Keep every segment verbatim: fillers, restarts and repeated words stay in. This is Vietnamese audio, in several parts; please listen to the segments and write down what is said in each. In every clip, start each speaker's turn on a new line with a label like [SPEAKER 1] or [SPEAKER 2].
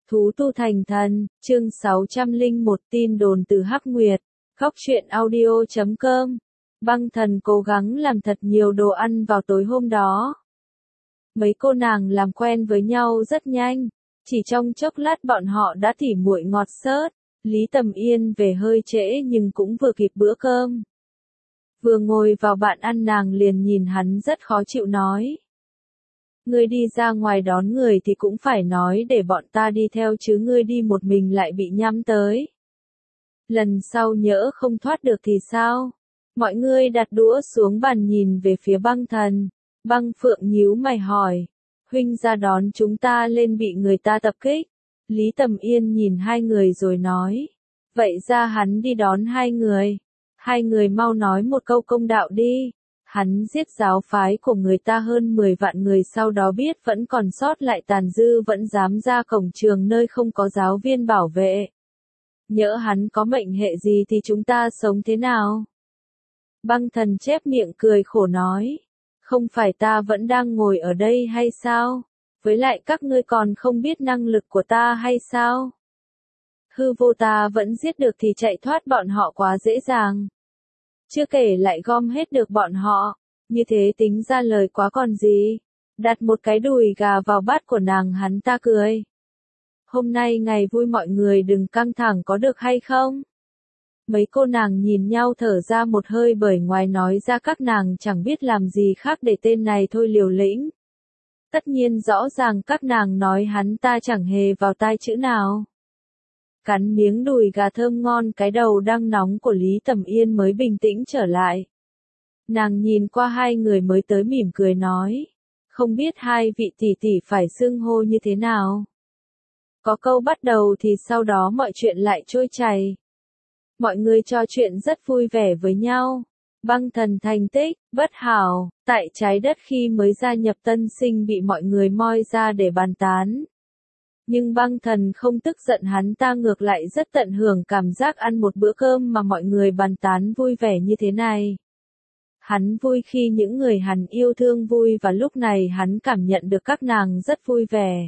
[SPEAKER 1] Thú tu thành thần, chương sáu trăm lẻ một tin đồn từ Hắc Nguyệt, Góc truyện audio chấm com. Băng thần cố gắng làm thật nhiều đồ ăn vào tối hôm đó. Mấy cô nàng làm quen với nhau rất nhanh, chỉ trong chốc lát bọn họ đã tỉ muội ngọt xớt. Lý Tầm Yên về hơi trễ nhưng cũng vừa kịp bữa cơm. Vừa ngồi vào bàn ăn nàng liền nhìn hắn rất khó chịu nói. Ngươi đi ra ngoài đón người thì cũng phải nói để bọn ta đi theo chứ ngươi đi một mình lại bị nhắm tới. Lần sau nhỡ không thoát được thì sao? Mọi người đặt đũa xuống bàn nhìn về phía băng thần. Băng Phượng nhíu mày hỏi. Huynh ra đón chúng ta lên bị người ta tập kích. Lý Tầm Yên nhìn hai người rồi nói. Vậy ra hắn đi đón hai người. Hai người mau nói một câu công đạo đi. Hắn giết giáo phái của người ta hơn mười vạn người sau đó biết vẫn còn sót lại tàn dư vẫn dám ra cổng trường nơi không có giáo viên bảo vệ. Nhỡ hắn có mệnh hệ gì thì chúng ta sống thế nào? Băng thần chép miệng cười khổ nói. Không phải ta vẫn đang ngồi ở đây hay sao? Với lại các ngươi còn không biết năng lực của ta hay sao? Hư vô ta vẫn giết được thì chạy thoát bọn họ quá dễ dàng. Chưa kể lại gom hết được bọn họ, như thế tính ra lời quá còn gì. Đặt một cái đùi gà vào bát của nàng hắn ta cười. Hôm nay ngày vui mọi người đừng căng thẳng có được hay không? Mấy cô nàng nhìn nhau thở ra một hơi bởi ngoài nói ra các nàng chẳng biết làm gì khác để tên này thôi liều lĩnh. Tất nhiên rõ ràng các nàng nói hắn ta chẳng hề vào tai chữ nào. Cắn miếng đùi gà thơm ngon cái đầu đang nóng của Lý Tầm Yên mới bình tĩnh trở lại. Nàng nhìn qua hai người mới tới mỉm cười nói. Không biết hai vị tỷ tỷ phải xưng hô như thế nào. Có câu bắt đầu thì sau đó mọi chuyện lại trôi chảy. Mọi người trò chuyện rất vui vẻ với nhau. Băng thần thành tích, bất hảo, tại trái đất khi mới gia nhập tân sinh bị mọi người moi ra để bàn tán. Nhưng băng thần không tức giận hắn ta ngược lại rất tận hưởng cảm giác ăn một bữa cơm mà mọi người bàn tán vui vẻ như thế này. Hắn vui khi những người hắn yêu thương vui và lúc này hắn cảm nhận được các nàng rất vui vẻ.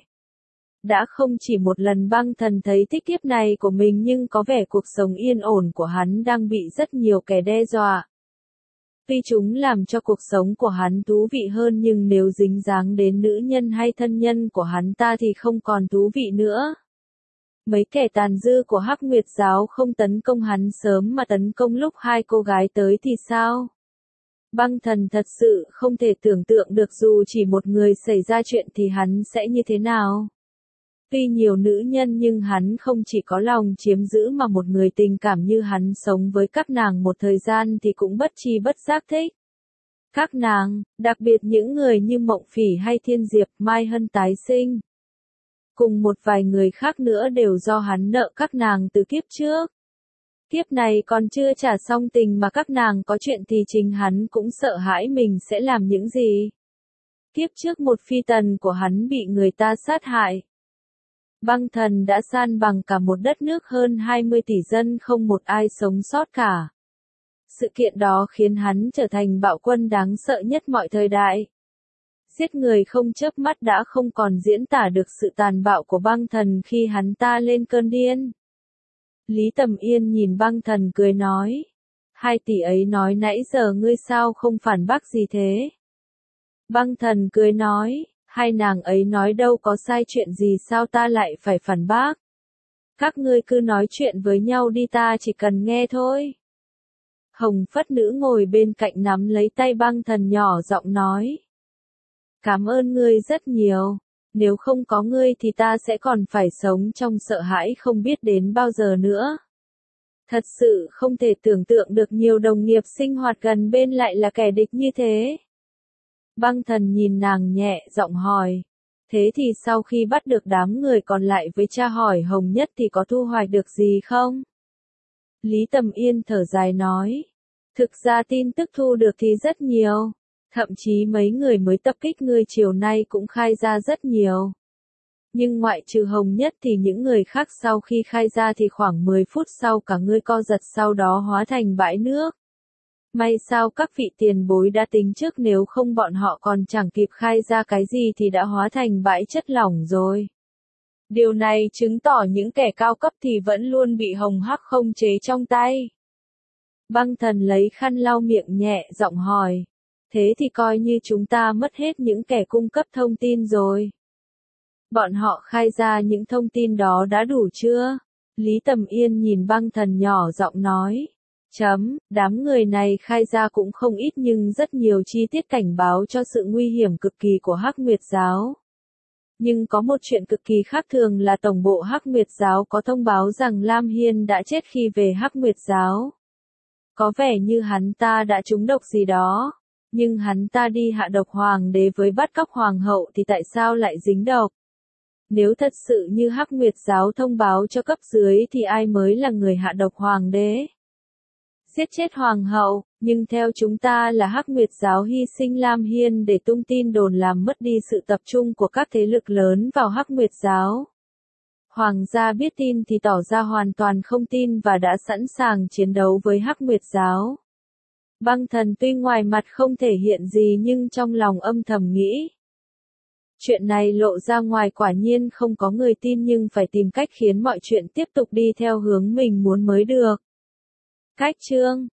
[SPEAKER 1] Đã không chỉ một lần băng thần thấy thích kiếp này của mình nhưng có vẻ cuộc sống yên ổn của hắn đang bị rất nhiều kẻ đe dọa. Tuy chúng làm cho cuộc sống của hắn thú vị hơn nhưng nếu dính dáng đến nữ nhân hay thân nhân của hắn ta thì không còn thú vị nữa. Mấy kẻ tàn dư của Hắc Nguyệt giáo không tấn công hắn sớm mà tấn công lúc hai cô gái tới thì sao? Băng thần thật sự không thể tưởng tượng được dù chỉ một người xảy ra chuyện thì hắn sẽ như thế nào. Tuy nhiều nữ nhân nhưng hắn không chỉ có lòng chiếm giữ mà một người tình cảm như hắn sống với các nàng một thời gian thì cũng bất chi bất giác thích. Các nàng, đặc biệt những người như Mộng Phỉ hay Thiên Diệp, Mai Hân tái sinh. Cùng một vài người khác nữa đều do hắn nợ các nàng từ kiếp trước. Kiếp này còn chưa trả xong tình mà các nàng có chuyện thì chính hắn cũng sợ hãi mình sẽ làm những gì. Kiếp trước một phi tần của hắn bị người ta sát hại. Băng thần đã san bằng cả một đất nước hơn hai mươi tỷ dân không một ai sống sót cả. Sự kiện đó khiến hắn trở thành bạo quân đáng sợ nhất mọi thời đại. Giết người không chớp mắt đã không còn diễn tả được sự tàn bạo của băng thần khi hắn ta lên cơn điên. Lý Tầm Yên nhìn băng thần cười nói. Hai tỷ ấy nói nãy giờ ngươi sao không phản bác gì thế? Băng thần cười nói. Hai nàng ấy nói đâu có sai chuyện gì sao ta lại phải phản bác. Các ngươi cứ nói chuyện với nhau đi ta chỉ cần nghe thôi. Hồng Phất Nữ ngồi bên cạnh nắm lấy tay băng thần nhỏ giọng nói. Cảm ơn ngươi rất nhiều. Nếu không có ngươi thì ta sẽ còn phải sống trong sợ hãi không biết đến bao giờ nữa. Thật sự không thể tưởng tượng được nhiều đồng nghiệp sinh hoạt gần bên lại là kẻ địch như thế. Băng thần nhìn nàng nhẹ giọng hỏi. Thế thì sau khi bắt được đám người còn lại với cha hỏi Hồng Nhất thì có thu hoạch được gì không? Lý Tầm Yên thở dài nói. Thực ra tin tức thu được thì rất nhiều. Thậm chí mấy người mới tập kích ngươi chiều nay cũng khai ra rất nhiều. Nhưng ngoại trừ Hồng Nhất thì những người khác sau khi khai ra thì khoảng mười phút sau cả ngươi co giật sau đó hóa thành bãi nước. May sao các vị tiền bối đã tính trước nếu không bọn họ còn chẳng kịp khai ra cái gì thì đã hóa thành bãi chất lỏng rồi. Điều này chứng tỏ những kẻ cao cấp thì vẫn luôn bị Hồng Hắc khống chế trong tay. Băng Thần lấy khăn lau miệng nhẹ giọng hỏi. Thế thì coi như chúng ta mất hết những kẻ cung cấp thông tin rồi. Bọn họ khai ra những thông tin đó đã đủ chưa? Lý Tầm Yên nhìn Băng Thần nhỏ giọng nói. Chấm, đám người này khai ra cũng không ít nhưng rất nhiều chi tiết cảnh báo cho sự nguy hiểm cực kỳ của Hắc Nguyệt Giáo. Nhưng có một chuyện cực kỳ khác thường là tổng bộ Hắc Nguyệt Giáo có thông báo rằng Lam Hiên đã chết khi về Hắc Nguyệt Giáo. Có vẻ như hắn ta đã trúng độc gì đó. Nhưng hắn ta đi hạ độc hoàng đế với bắt cóc hoàng hậu thì tại sao lại dính độc? Nếu thật sự như Hắc Nguyệt Giáo thông báo cho cấp dưới thì ai mới là người hạ độc hoàng đế? Giết chết hoàng hậu, nhưng theo chúng ta là Hắc Nguyệt Giáo hy sinh Lam Hiên để tung tin đồn làm mất đi sự tập trung của các thế lực lớn vào Hắc Nguyệt Giáo. Hoàng gia biết tin thì tỏ ra hoàn toàn không tin và đã sẵn sàng chiến đấu với Hắc Nguyệt Giáo. Băng Thần tuy ngoài mặt không thể hiện gì nhưng trong lòng âm thầm nghĩ. Chuyện này lộ ra ngoài quả nhiên không có người tin nhưng phải tìm cách khiến mọi chuyện tiếp tục đi theo hướng mình muốn mới được. Cách chương